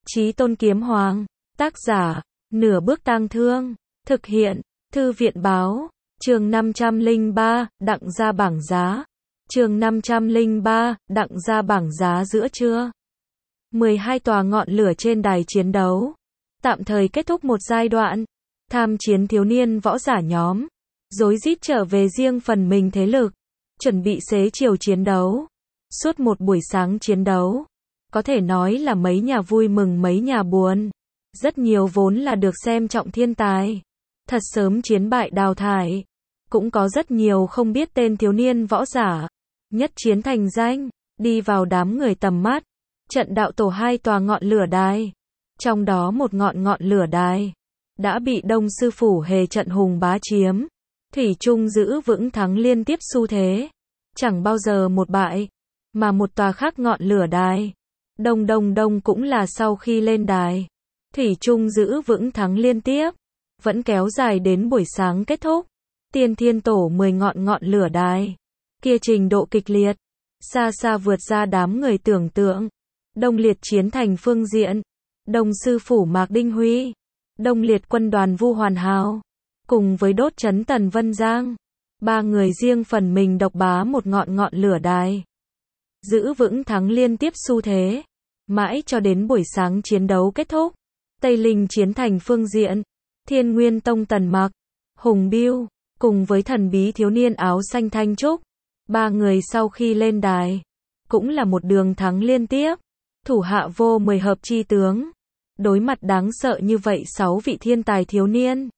Chí Tôn Kiếm Hoàng. Tác giả, Nửa Bước Tang Thương. Thực hiện, Thư viện Báo. Chương 503, đặng ra bảng giá. Chương 503, đặng ra bảng giá giữa trưa. 12 tòa ngọn lửa trên đài chiến đấu. Tạm thời kết thúc một giai đoạn. Tham chiến thiếu niên võ giả nhóm. Rối rít trở về riêng phần mình thế lực. Chuẩn bị xế chiều chiến đấu. Suốt một buổi sáng chiến đấu. Có thể nói là mấy nhà vui mừng mấy nhà buồn. Rất nhiều vốn là được xem trọng thiên tài. Thật sớm chiến bại đào thải. Cũng có rất nhiều không biết tên thiếu niên võ giả. Nhất chiến thành danh. Đi vào đám người tầm mắt. Trận đạo tổ 2 tòa ngọn lửa đài. Trong đó một ngọn lửa đài. Đã bị Đông Sư Phủ Hề trận hùng bá chiếm. Thủy chung giữ vững thắng liên tiếp xu thế. Chẳng bao giờ một bại. Mà một tòa khác ngọn lửa đài. Đông cũng là sau khi lên đài. Thủy chung giữ vững thắng liên tiếp. Vẫn kéo dài đến buổi sáng kết thúc. Tiên Thiên Tổ 10 ngọn lửa đài. Kia trình độ kịch liệt. Xa xa vượt ra đám người tưởng tượng. Đông Liệt chiến thành phương diện. Đông Sư Phủ Mạc Đinh Huy. Đông Liệt quân đoàn Vu Hoàn Hào. Cùng với đốt trấn Tần Vân Giang. Ba người riêng phần mình độc bá một ngọn lửa đài. Giữ vững thắng liên tiếp xu thế. Mãi cho đến buổi sáng chiến đấu kết thúc. Tây Linh chiến thành phương diện. Thiên Nguyên Tông Tần Mặc. Hùng Biêu. Cùng với thần bí thiếu niên áo xanh Thanh Trúc. Ba người sau khi lên đài. Cũng là một đường thắng liên tiếp. Thủ hạ vô 10 hợp chi tướng. Đối mặt đáng sợ như vậy 6 vị thiên tài thiếu niên.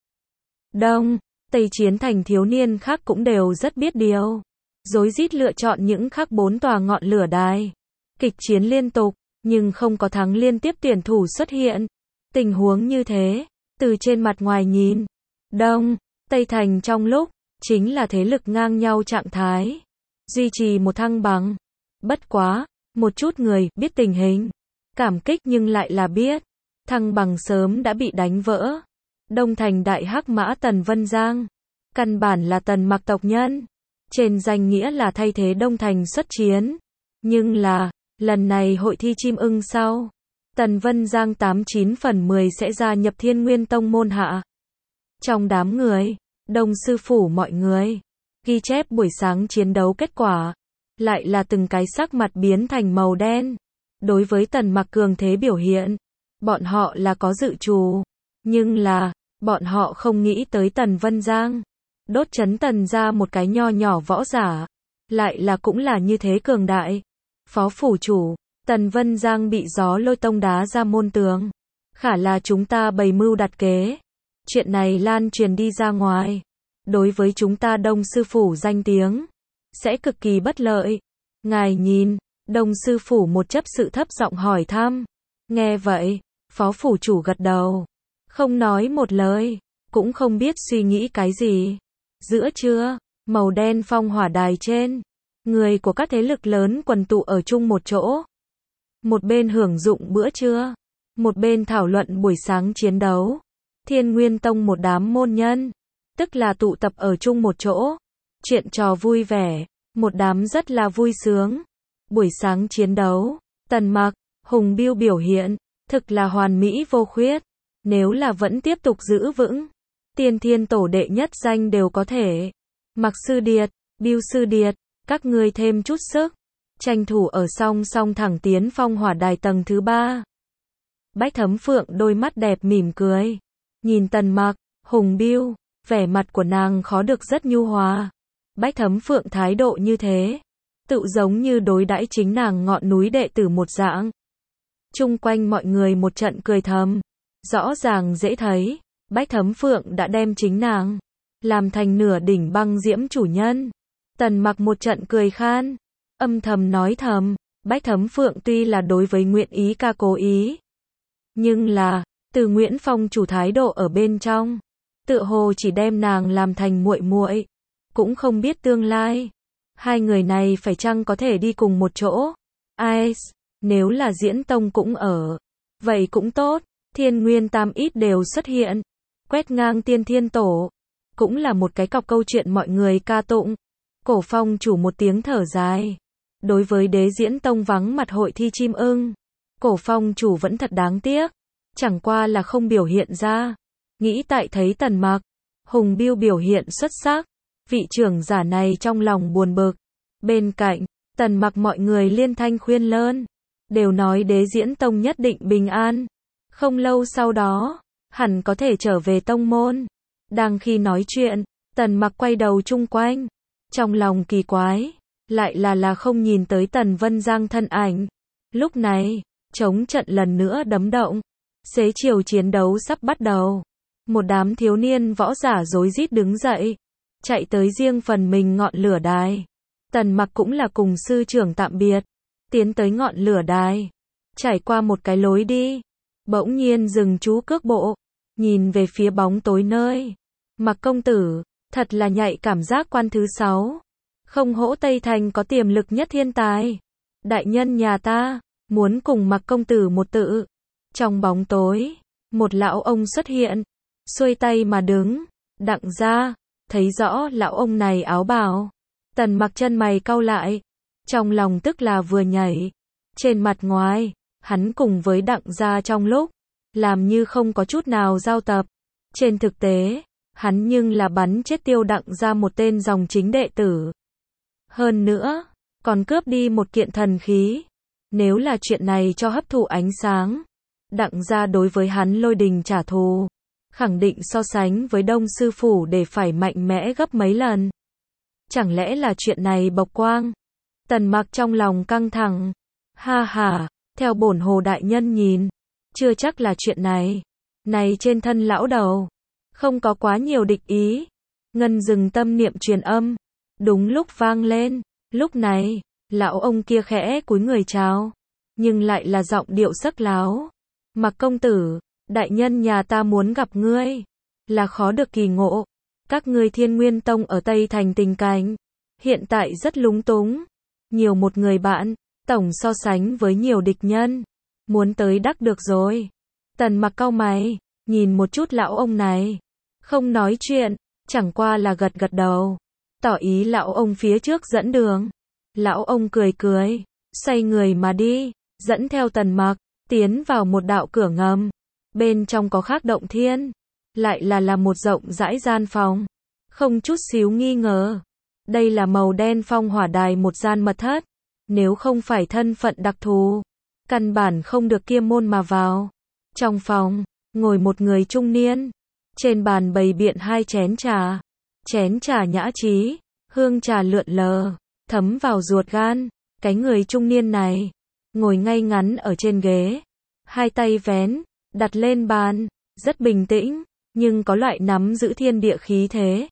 Đông, Tây chiến thành thiếu niên khác cũng đều rất biết điều. Rối rít lựa chọn những khác 4 tòa ngọn lửa đài. Kịch chiến liên tục, nhưng không có thắng liên tiếp tuyển thủ xuất hiện. Tình huống như thế, từ trên mặt ngoài nhìn, Đông, Tây thành trong lúc, chính là thế lực ngang nhau trạng thái. Duy trì một thăng bằng. Bất quá, một chút người biết tình hình. Cảm kích nhưng lại là biết. Thăng bằng sớm đã bị đánh vỡ. Đông thành đại hắc mã Tần Vân Giang. Căn bản là Tần Mặc tộc nhân. Trên danh nghĩa là thay thế Đông thành xuất chiến. Nhưng là, lần này hội thi chim ưng sau. Tần Vân Giang 89 phần 10 sẽ gia nhập Thiên Nguyên Tông môn hạ. Trong đám người, Đông Sư Phủ mọi người. Ghi chép buổi sáng chiến đấu kết quả. Lại là từng cái sắc mặt biến thành màu đen. Đối với Tần Mặc cường thế biểu hiện. Bọn họ là có dự trù. Nhưng là, bọn họ không nghĩ tới Tần Vân Giang. Đốt trấn Tần ra một cái nho nhỏ võ giả. Lại là cũng là như thế cường đại. Phó phủ chủ, Tần Vân Giang bị gió lôi tông đá ra môn tường. Khả là chúng ta bày mưu đặt kế. Chuyện này lan truyền đi ra ngoài. Đối với chúng ta Đông Sư Phủ danh tiếng. Sẽ cực kỳ bất lợi. Ngài nhìn, Đông Sư Phủ một chấp sự thấp giọng hỏi thăm. Nghe vậy, Phó phủ chủ gật đầu. Không nói một lời. Cũng không biết suy nghĩ cái gì. Giữa trưa, màu đen phong hỏa đài trên. Người của các thế lực lớn quần tụ ở chung một chỗ. Một bên hưởng dụng bữa trưa. Một bên thảo luận buổi sáng chiến đấu. Thiên Nguyên Tông một đám môn nhân. Tức là tụ tập ở chung một chỗ. Chuyện trò vui vẻ. Một đám rất là vui sướng. Buổi sáng chiến đấu. Tần Mặc, Hùng Biêu biểu hiện. Thực là hoàn mỹ vô khuyết. Nếu là vẫn tiếp tục giữ vững. Tiên Thiên Tổ đệ nhất danh đều có thể. Mặc Sư Điệt, Biêu Sư Điệt. Các ngươi thêm chút sức. Tranh thủ ở song song thẳng tiến phong hỏa đài tầng thứ 3. Bách Thấm Phượng đôi mắt đẹp mỉm cười. Nhìn Tần Mặc, Hùng Biêu. Vẻ mặt của nàng khó được rất nhu hòa. Bách Thấm Phượng thái độ như thế. Tự giống như đối đãi chính nàng ngọn núi đệ tử một dạng. Chung quanh mọi người một trận cười thầm. Rõ ràng dễ thấy. Bách Thấm Phượng đã đem chính nàng. Làm thành nửa đỉnh băng diễm chủ nhân. Tần Mặc một trận cười khan. Âm thầm nói thầm. Bách Thấm Phượng tuy là đối với Nguyện Ý ca cố ý. Nhưng là, từ Nguyễn Phong chủ thái độ ở bên trong. Tựa hồ chỉ đem nàng làm thành muội muội. Cũng không biết tương lai. Hai người này phải chăng có thể đi cùng một chỗ. Ai, nếu là Diễn Tông cũng ở. Vậy cũng tốt. Thiên Nguyên Tam ít đều xuất hiện. Quét ngang Tiên Thiên Tổ. Cũng là một cái cọc câu chuyện mọi người ca tụng. Cổ Phong chủ một tiếng thở dài. Đối với Đế Diễn Tông vắng mặt hội thi chim ưng. Cổ phong chủ vẫn thật đáng tiếc, chẳng qua là không biểu hiện ra. Nghĩ tại thấy Tần Mặc, Hùng Biêu biểu hiện xuất sắc, vị trưởng giả này trong lòng buồn bực. Bên cạnh, Tần Mặc mọi người liên thanh khuyên lơn, đều nói Đế Diễn Tông nhất định bình an. Không lâu sau đó, hẳn có thể trở về tông môn. Đang khi nói chuyện, Tần Mặc quay đầu chung quanh, trong lòng kỳ quái, lại là không nhìn tới Tần Vân Giang thân ảnh. Lúc này, chống trận lần nữa đấm động, xế chiều chiến đấu sắp bắt đầu. Một đám thiếu niên võ giả rối rít đứng dậy, chạy tới riêng phần mình ngọn lửa đài. Tần Mặc cũng là cùng sư trưởng tạm biệt, tiến tới ngọn lửa đài, trải qua một cái lối đi, bỗng nhiên dừng chú cước bộ, nhìn về phía bóng tối nơi. Mặc công tử, thật là nhạy cảm giác quan thứ 6. Không hổ Tây Thành có tiềm lực nhất thiên tài. Đại nhân nhà ta, muốn cùng Mặc công tử một tự. Trong bóng tối, một lão ông xuất hiện, xuôi tay mà đứng, Đặng gia, thấy rõ lão ông này áo bào. Tần Mặc chân mày cau lại, trong lòng tức là vừa nhảy. Trên mặt ngoài, hắn cùng với Đặng gia trong lúc làm như không có chút nào giao tập. Trên thực tế, hắn nhưng là bắn chết Tiêu Đặng gia một tên dòng chính đệ tử. Hơn nữa, còn cướp đi một kiện thần khí. Nếu là chuyện này cho hấp thụ ánh sáng, Đặng gia đối với hắn Lôi Đình trả thù, khẳng định so sánh với Đông sư phủ để phải mạnh mẽ gấp mấy lần. Chẳng lẽ là chuyện này bộc quang? Tần Mặc trong lòng căng thẳng. Ha ha, theo bổn Hồ đại nhân nhìn, chưa chắc là chuyện này. Này trên thân lão đầu, không có quá nhiều địch ý. Ngân dừng tâm niệm truyền âm, đúng lúc vang lên. Lúc này, lão ông kia khẽ cúi người chào, nhưng lại là giọng điệu sắc láo. Mặc công tử, đại nhân nhà ta muốn gặp ngươi, là khó được kỳ ngộ. Các ngươi Thiên Nguyên Tông ở Tây Thành tình cảnh hiện tại rất lúng túng, nhiều một người bạn, tổng so sánh với nhiều địch nhân, muốn tới đắc được rồi. Tần Mặc cau mày, nhìn một chút lão ông này, không nói chuyện, chẳng qua là gật gật đầu, tỏ ý lão ông phía trước dẫn đường. Lão ông cười cười, xoay người mà đi, dẫn theo Tần Mặc, tiến vào một đạo cửa ngầm. Bên trong có khác động thiên, lại là một rộng rãi gian phòng, không chút xíu nghi ngờ. Đây là màu đen phong hỏa đài một gian mật thất, nếu không phải thân phận đặc thù, căn bản không được kia môn mà vào. Trong phòng, ngồi một người trung niên, trên bàn bày biện 2 chén trà nhã trí, hương trà lượn lờ, thấm vào ruột gan. Cái người trung niên này, ngồi ngay ngắn ở trên ghế, 2 tay vén, đặt lên bàn, rất bình tĩnh, nhưng có loại nắm giữ thiên địa khí thế.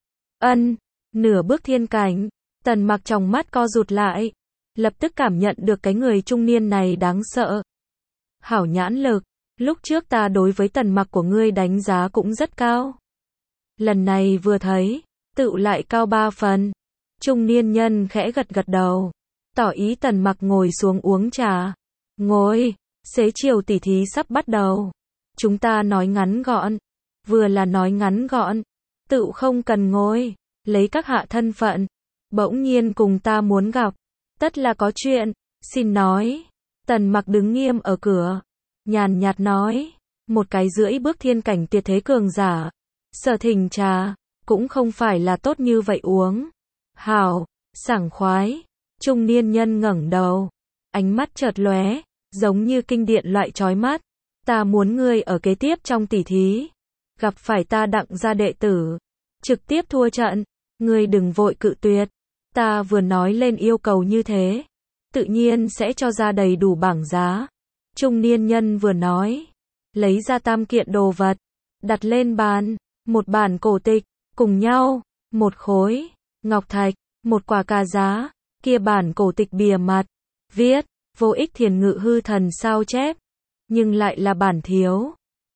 Nửa bước thiên cảnh, Tần Mặc trong mắt co rụt lại, lập tức cảm nhận được cái người trung niên này đáng sợ. Hảo nhãn lực, lúc trước ta đối với Tần Mặc của ngươi đánh giá cũng rất cao. Lần này vừa thấy, tự lại cao 3 phần. Trung niên nhân khẽ gật gật đầu, tỏ ý Tần Mặc ngồi xuống uống trà. Ngồi, xế chiều tỉ thí sắp bắt đầu. Chúng ta nói ngắn gọn, vừa là nói ngắn gọn, tự không cần ngồi, lấy các hạ thân phận, bỗng nhiên cùng ta muốn gặp, tất là có chuyện, xin nói. Tần Mặc đứng nghiêm ở cửa, nhàn nhạt nói, một cái rưỡi bước thiên cảnh tuyệt thế cường giả, sở thỉnh trà, cũng không phải là tốt như vậy uống. Hảo, sảng khoái. Trung niên nhân ngẩng đầu, ánh mắt chợt lóe, giống như kinh điện loại chói mắt. Ta muốn ngươi ở kế tiếp trong tỉ thí, gặp phải ta Đặng gia đệ tử, trực tiếp thua trận, ngươi đừng vội cự tuyệt. Ta vừa nói lên yêu cầu như thế, tự nhiên sẽ cho ra đầy đủ bảng giá. Trung niên nhân vừa nói, lấy ra 3 kiện đồ vật, đặt lên bàn, một bản cổ tịch, cùng nhau, một khối ngọc thạch, một quả cà giá. Kia bản cổ tịch bìa mặt viết vô ích thiền ngự hư thần sao chép, nhưng lại là bản thiếu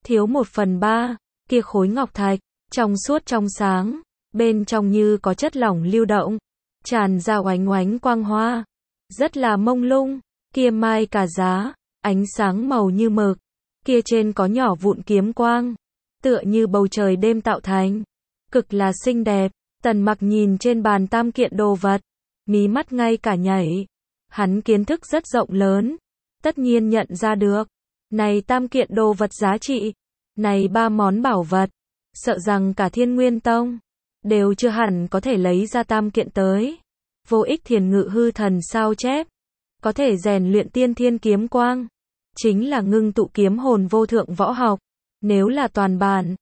1/3. Kia khối ngọc thạch trong suốt trong sáng, bên trong như có chất lỏng lưu động, tràn ra oánh oánh quang hoa, rất là mông lung. Kia mai cà giá, ánh sáng màu như mực, kia trên có nhỏ vụn kiếm quang, tựa như bầu trời đêm tạo thành, cực là xinh đẹp. Tần Mặc nhìn trên bàn 3 kiện đồ vật, mí mắt ngay cả nhảy. Hắn kiến thức rất rộng lớn, tất nhiên nhận ra được. Này tam kiện đồ vật giá trị, này ba món bảo vật, sợ rằng cả Thiên Nguyên Tông đều chưa hẳn có thể lấy ra tam kiện tới. Vô ích thiền ngự hư thần sao chép, có thể rèn luyện tiên thiên kiếm quang, chính là ngưng tụ kiếm hồn vô thượng võ học. Nếu là toàn bản,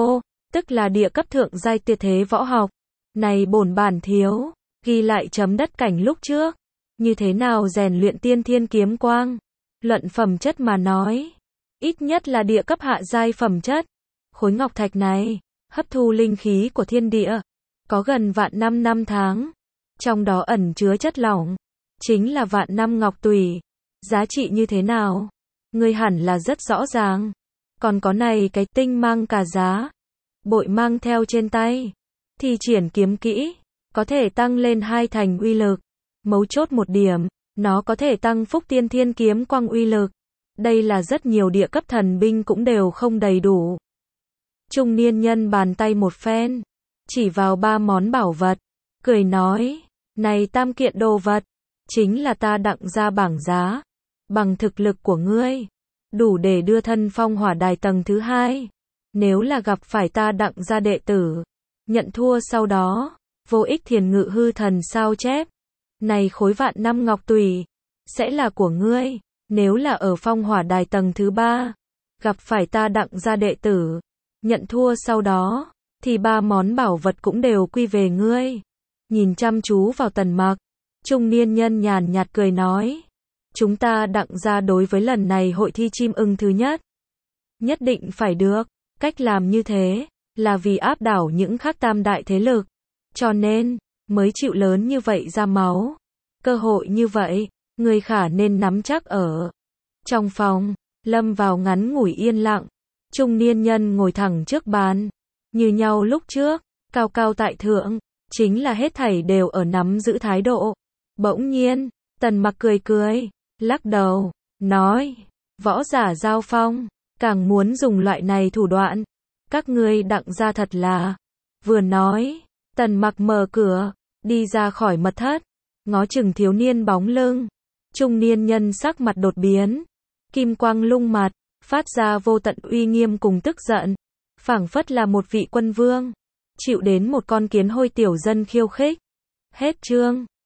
tức là địa cấp thượng giai tuyệt thế võ học. Này bổn bản thiếu, ghi lại chấm đất cảnh lúc trước. Như thế nào rèn luyện tiên thiên kiếm quang? Luận phẩm chất mà nói, ít nhất là địa cấp hạ giai phẩm chất. Khối ngọc thạch này, hấp thu linh khí của thiên địa, có gần vạn năm tháng. Trong đó ẩn chứa chất lỏng, chính là vạn năm ngọc tùy. Giá trị như thế nào? Ngươi hẳn là rất rõ ràng. Còn có này cái tinh mang cả giá, bội mang theo trên tay, thi triển kiếm kỹ, có thể tăng lên 2 thành uy lực. Mấu chốt một điểm, nó có thể tăng phúc tiên thiên kiếm quang uy lực. Đây là rất nhiều địa cấp thần binh cũng đều không đầy đủ. Trung niên nhân bàn tay một phen, chỉ vào 3 món bảo vật, cười nói, này tam kiện đồ vật, chính là ta đặng ra bảng giá. Bằng thực lực của ngươi, đủ để đưa thân phong hỏa đài tầng thứ 2. Nếu là gặp phải ta đặng ra đệ tử, nhận thua sau đó, vô ích thiền ngự hư thần sao chép. Này khối vạn năm ngọc tùy, sẽ là của ngươi. Nếu là ở phong hỏa đài tầng thứ 3, gặp phải ta đặng ra đệ tử, nhận thua sau đó, thì 3 món bảo vật cũng đều quy về ngươi. Nhìn chăm chú vào Tần Mặc, trung niên nhân nhàn nhạt cười nói, chúng ta đặng ra đối với lần này hội thi chim ưng thứ nhất định phải được. Cách làm như thế, là vì áp đảo những khác tam đại thế lực. Cho nên, mới chịu lớn như vậy ra máu. Cơ hội như vậy, người khả nên nắm chắc ở. Trong phòng, lâm vào ngắn ngủi yên lặng. Trung niên nhân ngồi thẳng trước bàn, như nhau lúc trước, cao cao tại thượng, chính là hết thảy đều ở nắm giữ thái độ. Bỗng nhiên, Tần Mặc cười, lắc đầu, nói, võ giả giao phong, càng muốn dùng loại này thủ đoạn. Các ngươi đặng ra thật là. Vừa nói, Tần Mặc mở cửa, đi ra khỏi mật thất, ngó chừng thiếu niên bóng lưng. Trung niên nhân sắc mặt đột biến, kim quang lung mặt, phát ra vô tận uy nghiêm cùng tức giận, phảng phất là một vị quân vương, chịu đến một con kiến hôi tiểu dân khiêu khích. Hết chương.